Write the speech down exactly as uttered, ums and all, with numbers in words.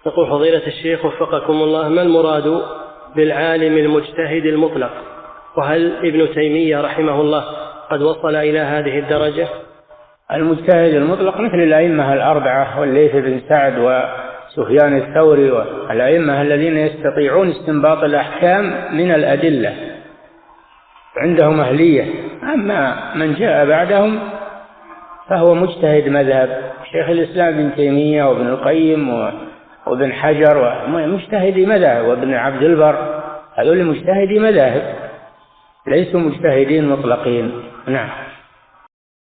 يقول فضيلة الشيخ وفقكم الله، ما المراد بالعالم المجتهد المطلق؟ وهل ابن تيمية رحمه الله قد وصل إلى هذه الدرجة؟ المجتهد المطلق مثل الأئمة الأربعة والليث بن سعد وسفيان الثوري والأئمة الذين يستطيعون استنباط الأحكام من الأدلة، عندهم أهلية. أما من جاء بعدهم فهو مجتهد مذهب. شيخ الإسلام ابن تيمية وابن القيم وابن حجر مجتهدي مذاهب، وابن عبد البر، هذول مجتهدي مذاهب، ليسوا مجتهدين مطلقين. نعم.